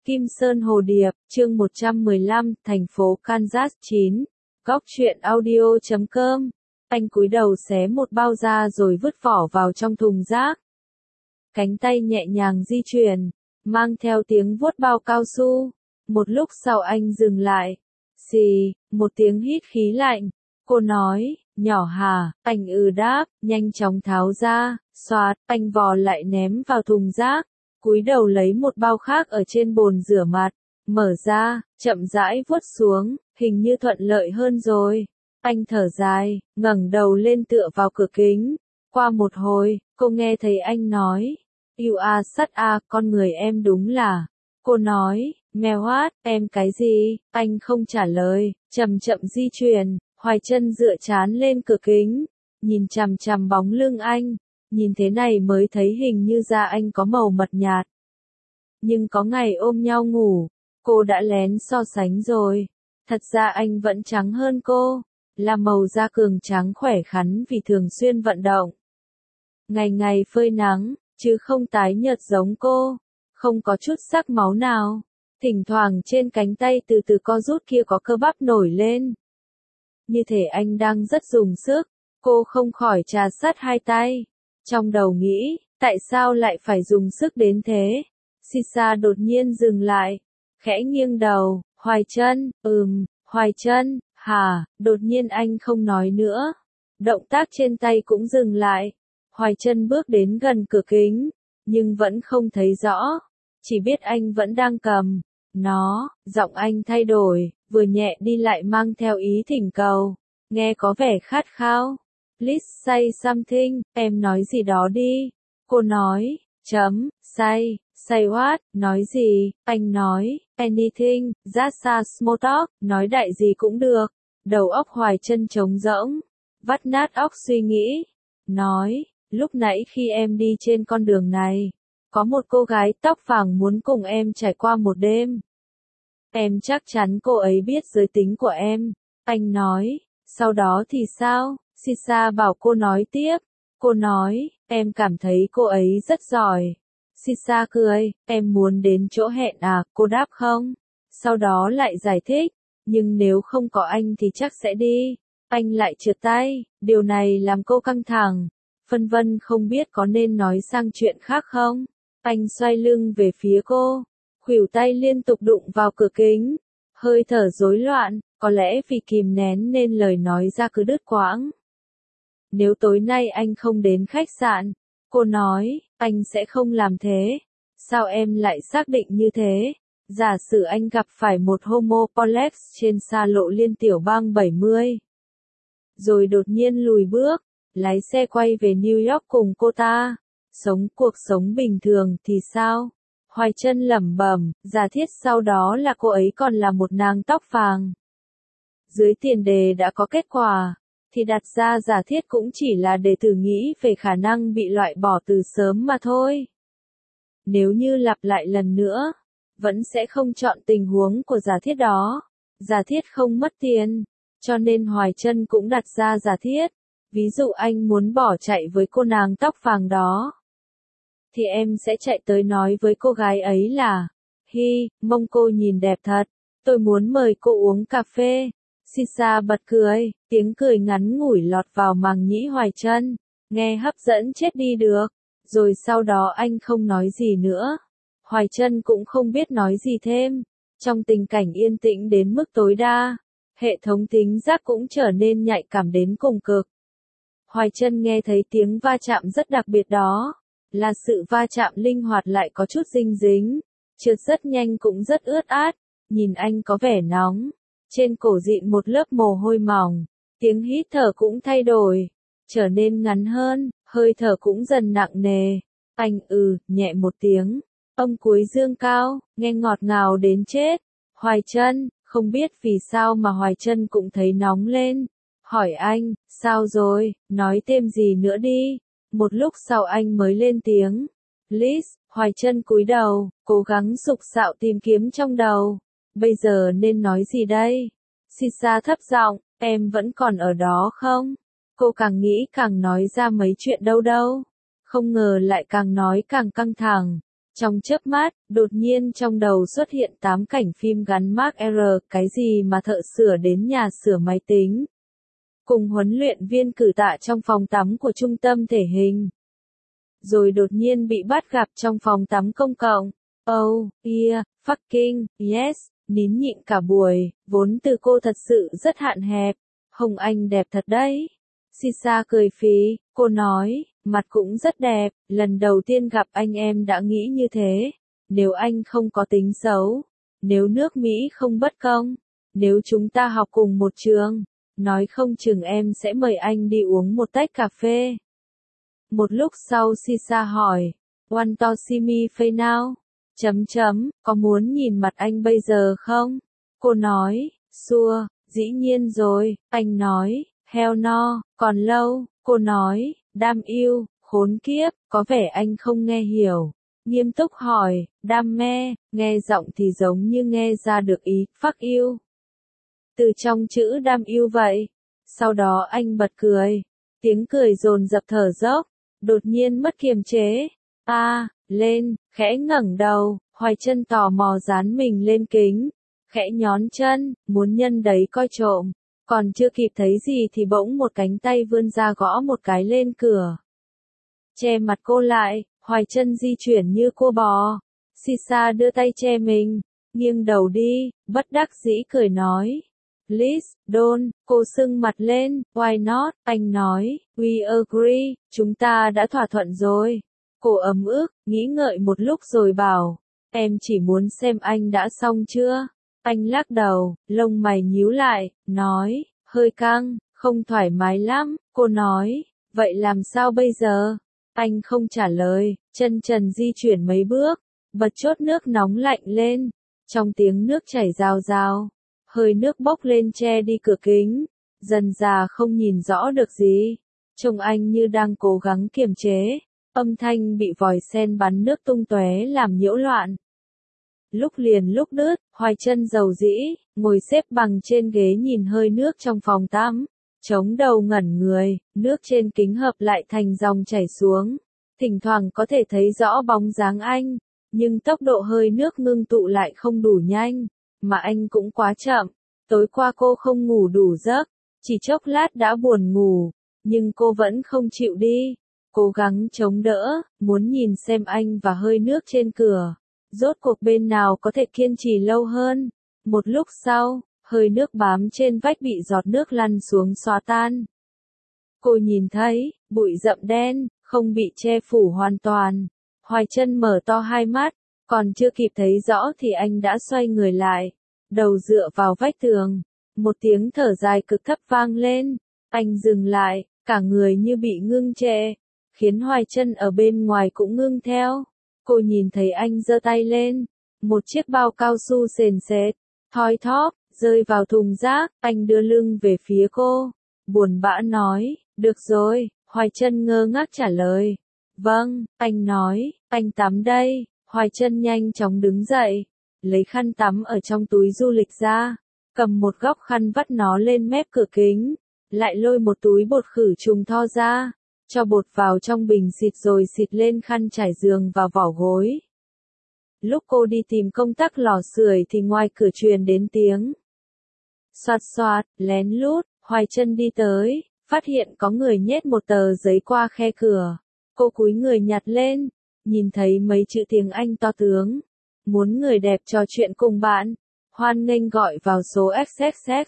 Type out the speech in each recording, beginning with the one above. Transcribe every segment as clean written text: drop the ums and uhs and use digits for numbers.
Kim Sơn Hồ Điệp, chương 115, thành phố Kansas 9. Góc truyện audio.com. Anh cúi đầu xé một bao da rồi vứt vỏ vào trong thùng rác. Cánh tay nhẹ nhàng di chuyển, mang theo tiếng vuốt bao cao su. Một lúc sau anh dừng lại. Xì, một tiếng hít khí lạnh. Cô nói, nhỏ hả, anh đáp, nhanh chóng tháo ra, xoạt, anh vò lại ném vào thùng rác. Cúi đầu lấy một bao khác ở trên bồn rửa mặt, mở ra, chậm rãi vuốt xuống, hình như thuận lợi hơn rồi. Anh thở dài, ngẩng đầu lên tựa vào cửa kính. Qua một hồi, cô nghe thấy anh nói, yêu a sắt a, con người em đúng là. Cô nói, mèo hoát, em cái gì? Anh không trả lời, chậm chậm di chuyển, Hoài Chân dựa trán lên cửa kính, nhìn chằm chằm bóng lưng anh. Nhìn thế này mới thấy hình như da anh có màu mật nhạt. Nhưng có ngày ôm nhau ngủ, cô đã lén so sánh rồi. Thật ra anh vẫn trắng hơn cô, là màu da cường trắng khỏe khoắn vì thường xuyên vận động. Ngày ngày phơi nắng, chứ không tái nhợt giống cô, không có chút sắc máu nào. Thỉnh thoảng trên cánh tay từ từ co rút kia có cơ bắp nổi lên. Như thể anh đang rất dùng sức, cô không khỏi trà sát hai tay. Trong đầu nghĩ, tại sao lại phải dùng sức đến thế? Sisa đột nhiên dừng lại, khẽ nghiêng đầu, Hoài Chân, Hoài Chân, hả, đột nhiên anh không nói nữa. Động tác trên tay cũng dừng lại. Hoài Chân bước đến gần cửa kính, nhưng vẫn không thấy rõ. Chỉ biết anh vẫn đang cầm nó, giọng anh thay đổi, vừa nhẹ đi lại mang theo ý thỉnh cầu, nghe có vẻ khát khao. Please say something, em nói gì đó đi. Cô nói, say what, nói gì, anh nói, anything, just a small talk, nói đại gì cũng được. Đầu óc Hoài Chân trống rỗng, vắt nát óc suy nghĩ. Nói, lúc nãy khi em đi trên con đường này, có một cô gái tóc vàng muốn cùng em trải qua một đêm. Em chắc chắn cô ấy biết giới tính của em. Anh nói, sau đó thì sao? Sisa bảo cô nói tiếp. Cô nói, em cảm thấy cô ấy rất giỏi. Sisa cười, em muốn đến chỗ hẹn à? Cô đáp không. Sau đó lại giải thích, nhưng nếu không có anh thì chắc sẽ đi. Anh lại trượt tay, điều này làm cô căng thẳng. Phân vân không biết có nên nói sang chuyện khác không. Anh xoay lưng về phía cô, khuỷu tay liên tục đụng vào cửa kính. Hơi thở rối loạn, có lẽ vì kìm nén nên lời nói ra cứ đứt quãng. Nếu tối nay anh không đến khách sạn, cô nói, anh sẽ không làm thế. Sao em lại xác định như thế? Giả sử anh gặp phải một homo Polex trên xa lộ Liên Tiểu Bang 70. Rồi đột nhiên lùi bước, lái xe quay về New York cùng cô ta. Sống cuộc sống bình thường thì sao? Hoài Chân lẩm bẩm, giả thiết sau đó là cô ấy còn là một nàng tóc vàng. Dưới tiền đề đã có kết quả, thì đặt ra giả thiết cũng chỉ là để thử nghĩ về khả năng bị loại bỏ từ sớm mà thôi. Nếu như lặp lại lần nữa, vẫn sẽ không chọn tình huống của giả thiết đó. Giả thiết không mất tiền, cho nên Hoài Chân cũng đặt ra giả thiết. Ví dụ anh muốn bỏ chạy với cô nàng tóc vàng đó, thì em sẽ chạy tới nói với cô gái ấy là, hi, mông cô nhìn đẹp thật, tôi muốn mời cô uống cà phê. Sisa bật cười, tiếng cười ngắn ngủi lọt vào màng nhĩ Hoài Chân, nghe hấp dẫn chết đi được. Rồi sau đó anh không nói gì nữa. Hoài Chân cũng không biết nói gì thêm. Trong tình cảnh yên tĩnh đến mức tối đa, hệ thống thính giác cũng trở nên nhạy cảm đến cùng cực. Hoài Chân nghe thấy tiếng va chạm rất đặc biệt đó. Là sự va chạm linh hoạt lại có chút dinh dính, trượt rất nhanh cũng rất ướt át, nhìn anh có vẻ nóng, trên cổ dịn một lớp mồ hôi mỏng, tiếng hít thở cũng thay đổi, trở nên ngắn hơn, hơi thở cũng dần nặng nề. Anh nhẹ một tiếng, âm cuối dương cao, nghe ngọt ngào đến chết. Hoài Chân, không biết vì sao mà Hoài Chân cũng thấy nóng lên, hỏi anh, sao rồi, nói thêm gì nữa đi. Một lúc sau anh mới lên tiếng. Liz, Hoài Chân cúi đầu, cố gắng sục sạo tìm kiếm trong đầu. Bây giờ nên nói gì đây? Sisa thấp giọng, em vẫn còn ở đó không? Cô càng nghĩ càng nói ra mấy chuyện đâu. Không ngờ lại càng nói càng căng thẳng. Trong chớp mắt, đột nhiên trong đầu xuất hiện 8 cảnh phim gắn mác R, cái gì mà thợ sửa đến nhà sửa máy tính. Cùng huấn luyện viên cử tạ trong phòng tắm của trung tâm thể hình. Rồi đột nhiên bị bắt gặp trong phòng tắm công cộng. Oh, yeah, fucking, yes, nín nhịn cả buổi, vốn từ cô thật sự rất hạn hẹp. Hồng Anh đẹp thật đấy. Sisa cười phí, cô nói, mặt cũng rất đẹp, lần đầu tiên gặp anh em đã nghĩ như thế. Nếu anh không có tính xấu, nếu nước Mỹ không bất công, nếu chúng ta học cùng một trường, nói không chừng em sẽ mời anh đi uống một tách cà phê. Một lúc sau Sisa hỏi, want to see me face now? Có muốn nhìn mặt anh bây giờ không? Cô nói, sure, dĩ nhiên rồi, anh nói, hell no, còn lâu, cô nói, damn you, khốn kiếp, có vẻ anh không nghe hiểu. Nghiêm túc hỏi, damn me, nghe giọng thì giống như nghe ra được ý, fuck you. Từ trong chữ damn you vậy. Sau đó anh bật cười. Tiếng cười dồn dập thở dốc, đột nhiên mất kiềm chế. Lên, khẽ ngẩng đầu, Hoài Chân tò mò dán mình lên kính, khẽ nhón chân, muốn nhân đấy coi trộm. Còn chưa kịp thấy gì thì bỗng một cánh tay vươn ra gõ một cái lên cửa. Che mặt cô lại, Hoài Chân di chuyển như cua bò. Sisa đưa tay che mình, nghiêng đầu đi, bất đắc dĩ cười nói. Please, don't, cô sưng mặt lên, why not, anh nói, we agree, chúng ta đã thỏa thuận rồi. Cô ấm ức, nghĩ ngợi một lúc rồi bảo, em chỉ muốn xem anh đã xong chưa. Anh lắc đầu, lông mày nhíu lại, nói, hơi căng, không thoải mái lắm. Cô nói, vậy làm sao bây giờ? Anh không trả lời, chân trần di chuyển mấy bước, bật chốt nước nóng lạnh lên, trong tiếng nước chảy rào rào. Hơi nước bốc lên che đi cửa kính, dần dà không nhìn rõ được gì. Trông anh như đang cố gắng kiềm chế, âm thanh bị vòi sen bắn nước tung tóe làm nhiễu loạn. Lúc liền lúc đứt, Hoài Chân dầu dĩ, ngồi xếp bằng trên ghế nhìn hơi nước trong phòng tắm, chống đầu ngẩn người, nước trên kính hợp lại thành dòng chảy xuống. Thỉnh thoảng có thể thấy rõ bóng dáng anh, nhưng tốc độ hơi nước ngưng tụ lại không đủ nhanh. Mà anh cũng quá chậm. Tối qua cô không ngủ đủ giấc, chỉ chốc lát đã buồn ngủ, nhưng cô vẫn không chịu đi. Cố gắng chống đỡ, muốn nhìn xem anh và hơi nước trên cửa. Rốt cuộc bên nào có thể kiên trì lâu hơn. Một lúc sau, hơi nước bám trên vách bị giọt nước lăn xuống xóa tan. Cô nhìn thấy, bụi rậm đen, không bị che phủ hoàn toàn. Hoài Chân mở to hai mắt. Còn chưa kịp thấy rõ thì anh đã xoay người lại, đầu dựa vào vách tường. Một tiếng thở dài cực thấp vang lên, anh dừng lại, cả người như bị ngưng trệ, khiến Hoài Chân ở bên ngoài cũng ngưng theo. Cô nhìn thấy anh giơ tay lên, một chiếc bao cao su sền sệt, thoi thóp, rơi vào thùng rác, anh đưa lưng về phía cô, buồn bã nói, được rồi, Hoài Chân ngơ ngác trả lời. Vâng, anh nói, anh tắm đây. Hoài Chân nhanh chóng đứng dậy, lấy khăn tắm ở trong túi du lịch ra, cầm một góc khăn vắt nó lên mép cửa kính, lại lôi một túi bột khử trùng tho ra, cho bột vào trong bình xịt rồi xịt lên khăn trải giường và vỏ gối. Lúc cô đi tìm công tắc lò sưởi thì ngoài cửa truyền đến tiếng xoạt xoạt, lén lút, Hoài Chân đi tới, phát hiện có người nhét một tờ giấy qua khe cửa. Cô cúi người nhặt lên, nhìn thấy mấy chữ tiếng Anh to tướng. Muốn người đẹp trò chuyện cùng bạn. Hoan nghênh gọi vào số XXX.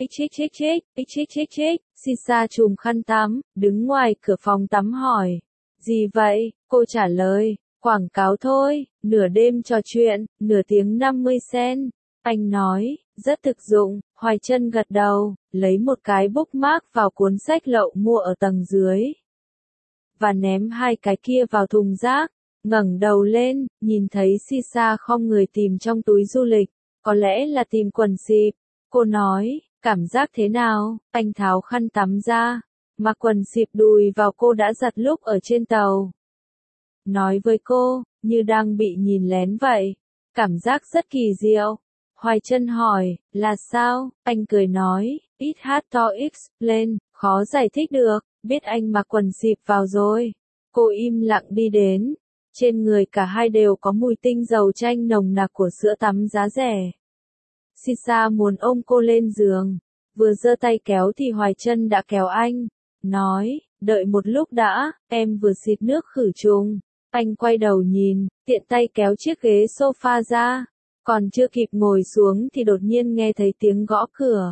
XXXX. Sisa chùm khăn tắm, đứng ngoài cửa phòng tắm hỏi. Gì vậy? Cô trả lời. Quảng cáo thôi, nửa đêm trò chuyện, nửa tiếng 50 cent. Anh nói, rất thực dụng. Hoài Chân gật đầu, lấy một cái bookmark vào cuốn sách lậu mua ở tầng dưới. Và ném hai cái kia vào thùng rác. Ngẩng đầu lên, nhìn thấy Sisa khom người tìm trong túi du lịch, có lẽ là tìm quần xịp. Cô nói, cảm giác thế nào? Anh tháo khăn tắm ra, mặc quần xịp đùi vào cô đã giặt lúc ở trên tàu. Nói với cô, như đang bị nhìn lén vậy. Cảm giác rất kỳ diệu. Hoài Chân hỏi, là sao? Anh cười nói, it hard to explain, khó giải thích được, biết anh mặc quần xịp vào rồi. Cô im lặng đi đến. Trên người cả hai đều có mùi tinh dầu chanh nồng nặc của sữa tắm giá rẻ. Sisa muốn ôm cô lên giường. Vừa giơ tay kéo thì Hoài Trân đã kéo anh. Nói, đợi một lúc đã, em vừa xịt nước khử trùng. Anh quay đầu nhìn, tiện tay kéo chiếc ghế sofa ra. Còn chưa kịp ngồi xuống thì đột nhiên nghe thấy tiếng gõ cửa.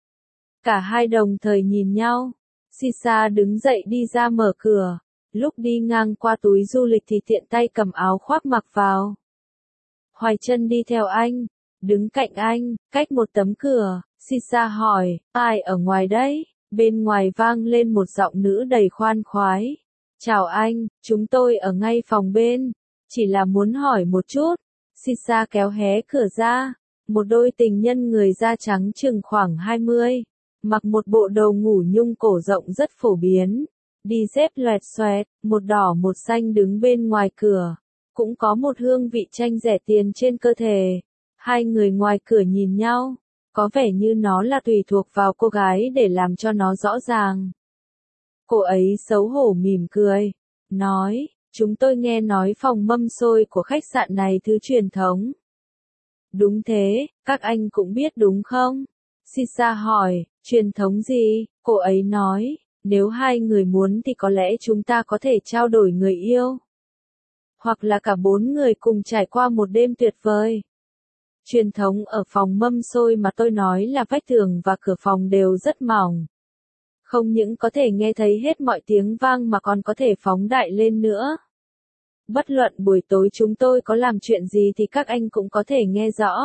Cả hai đồng thời nhìn nhau. Sisa đứng dậy đi ra mở cửa. Lúc đi ngang qua túi du lịch thì tiện tay cầm áo khoác mặc vào. Hoài Trân đi theo anh. Đứng cạnh anh, cách một tấm cửa. Sisa hỏi, ai ở ngoài đấy? Bên ngoài vang lên một giọng nữ đầy khoan khoái. Chào anh, chúng tôi ở ngay phòng bên. Chỉ là muốn hỏi một chút. Sisa kéo hé cửa ra. Một đôi tình nhân người da trắng chừng khoảng 20. Mặc một bộ đồ ngủ nhung cổ rộng rất phổ biến. Đi dép loẹt xoẹt, một đỏ một xanh đứng bên ngoài cửa. Cũng có một hương vị chanh rẻ tiền trên cơ thể. Hai người ngoài cửa nhìn nhau. Có vẻ như nó là tùy thuộc vào cô gái để làm cho nó rõ ràng. Cô ấy xấu hổ mỉm cười. Nói, chúng tôi nghe nói phòng mâm xôi của khách sạn này thứ truyền thống. Đúng thế, các anh cũng biết đúng không? Sisa hỏi, truyền thống gì? Cô ấy nói, nếu hai người muốn thì có lẽ chúng ta có thể trao đổi người yêu. Hoặc là cả 4 người cùng trải qua một đêm tuyệt vời. Truyền thống ở phòng mâm xôi mà tôi nói là vách tường và cửa phòng đều rất mỏng. Không những có thể nghe thấy hết mọi tiếng vang mà còn có thể phóng đại lên nữa. Bất luận buổi tối chúng tôi có làm chuyện gì thì các anh cũng có thể nghe rõ.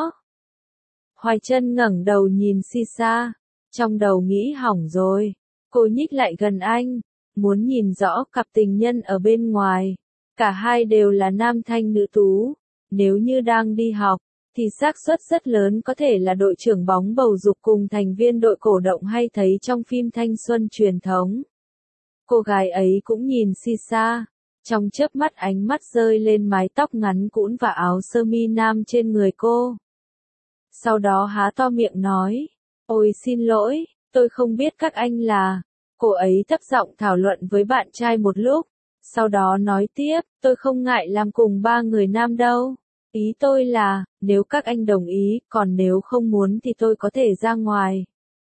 Hoài Trân ngẩng đầu nhìn Sisa. Trong đầu nghĩ hỏng rồi. Cô nhích lại gần anh. Muốn nhìn rõ cặp tình nhân ở bên ngoài. Cả hai đều là nam thanh nữ tú. Nếu như đang đi học, thì xác suất rất lớn có thể là đội trưởng bóng bầu dục cùng thành viên đội cổ động hay thấy trong phim thanh xuân truyền thống. Cô gái ấy cũng nhìn Sisa. Trong chớp mắt ánh mắt rơi lên mái tóc ngắn cũn và áo sơ mi nam trên người cô. Sau đó há to miệng nói, ôi xin lỗi, tôi không biết các anh là. Cô ấy thấp giọng thảo luận với bạn trai một lúc. Sau đó nói tiếp, tôi không ngại làm cùng 3 người nam đâu. Ý tôi là, nếu các anh đồng ý, còn nếu không muốn thì tôi có thể ra ngoài.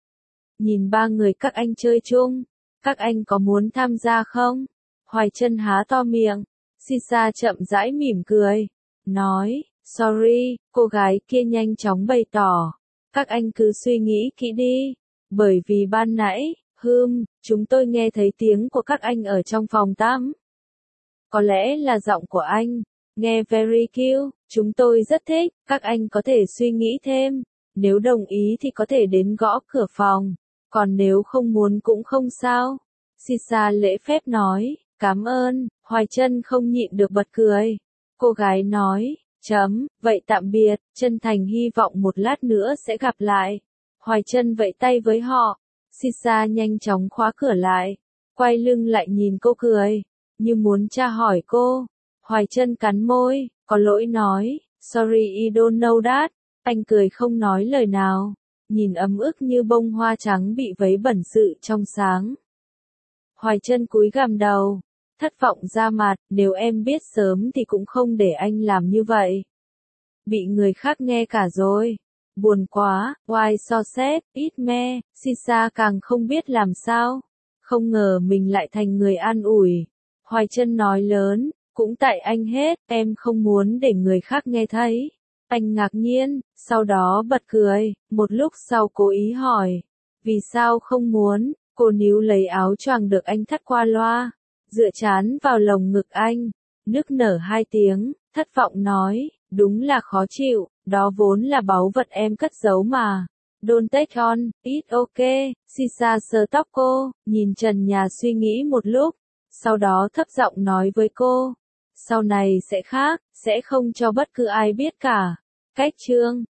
Nhìn 3 người các anh chơi chung, các anh có muốn tham gia không? Hoài Trân há to miệng. Sisa chậm rãi mỉm cười. Nói, sorry, cô gái kia nhanh chóng bày tỏ. Các anh cứ suy nghĩ kỹ đi. Bởi vì ban nãy, chúng tôi nghe thấy tiếng của các anh ở trong phòng tắm. Có lẽ là giọng của anh. Nghe very cute, chúng tôi rất thích, các anh có thể suy nghĩ thêm. Nếu đồng ý thì có thể đến gõ cửa phòng. Còn nếu không muốn cũng không sao. Sisa lễ phép nói, cảm ơn. Hoài Trân không nhịn được bật cười. Cô gái nói, vậy tạm biệt, chân thành hy vọng một lát nữa sẽ gặp lại. Hoài Trân vẫy tay với họ. Sisa nhanh chóng khóa cửa lại. Quay lưng lại nhìn cô cười. Như muốn tra hỏi cô. Hoài Trân cắn môi, có lỗi nói, sorry I don't know that. Anh cười không nói lời nào. Nhìn ấm ức như bông hoa trắng bị vấy bẩn sự trong sáng. Hoài Trân cúi gằm đầu. Thất vọng ra mặt, nếu em biết sớm thì cũng không để anh làm như vậy. Bị người khác nghe cả rồi. Buồn quá, why so sad, ít me, Sisa càng không biết làm sao. Không ngờ mình lại thành người an ủi. Hoài Trân nói lớn, cũng tại anh hết, em không muốn để người khác nghe thấy. Anh ngạc nhiên, sau đó bật cười, một lúc sau cố ý hỏi. Vì sao không muốn? Cô níu lấy áo choàng được anh thắt qua loa. Dựa trán vào lồng ngực anh. Nức nở 2 tiếng, thất vọng nói, đúng là khó chịu, đó vốn là báu vật em cất giấu mà. Don't take on, it's okay. Sisa sờ tóc cô, nhìn trần nhà suy nghĩ một lúc. Sau đó thấp giọng nói với cô. Sau này sẽ khác, sẽ không cho bất cứ ai biết cả. Cách chương